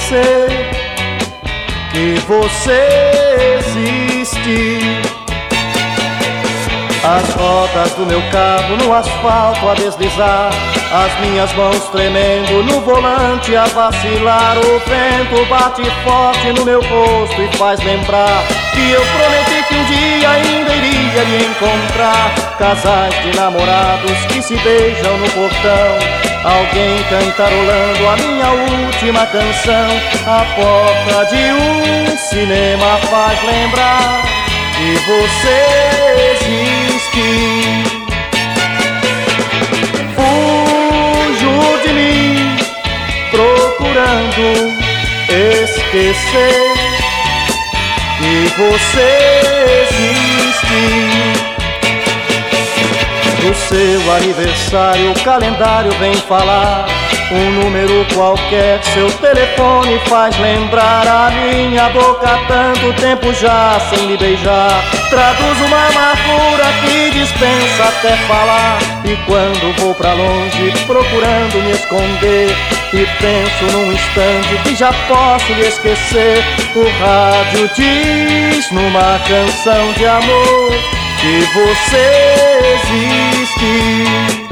esquecer que você existe. As rodas do meu carro no asfalto a deslizar, as minhas mãos tremendo no volante a vacilar. O vento bate forte no meu rosto e faz lembrar que eu prometi que um dia ainda iria lhe encontrar. Casais de namorados que se beijam no portão, alguém cantarolando a minha última canção. A porta de um cinema faz lembrar que você existe. Fujo de mim procurando esquecer que você existe. No seu aniversário o calendário vem falar um número qualquer, seu telefone faz lembrar a minha boca há tanto tempo já sem me beijar. Traduz uma amargura que dispensa até falar. E quando vou pra longe procurando me esconder e penso num instante que já posso lhe esquecer, o rádio diz numa canção de amor que você existe.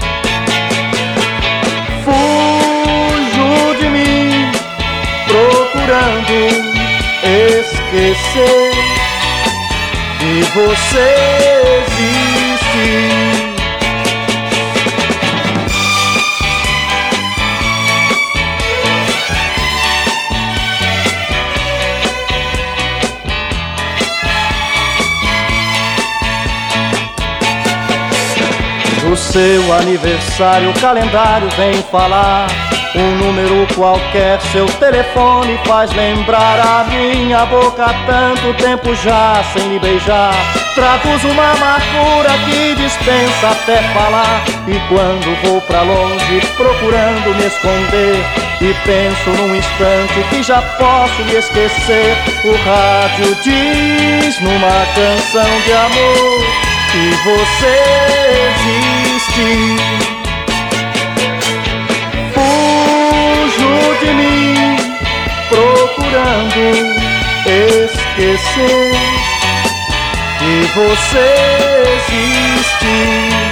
Fujo de mim procurando esquecer que você existe. No seu aniversário o calendário vem falar um número qualquer, seu telefone faz lembrar a minha boca há tanto tempo já sem me beijar. Traduz uma amargura que dispensa até falar. E quando vou pra longe procurando me esconder e penso num instante que já posso lhe esquecer, o rádio diz numa canção de amor que você existe. Fujo de mim procurando esquecer que você existe.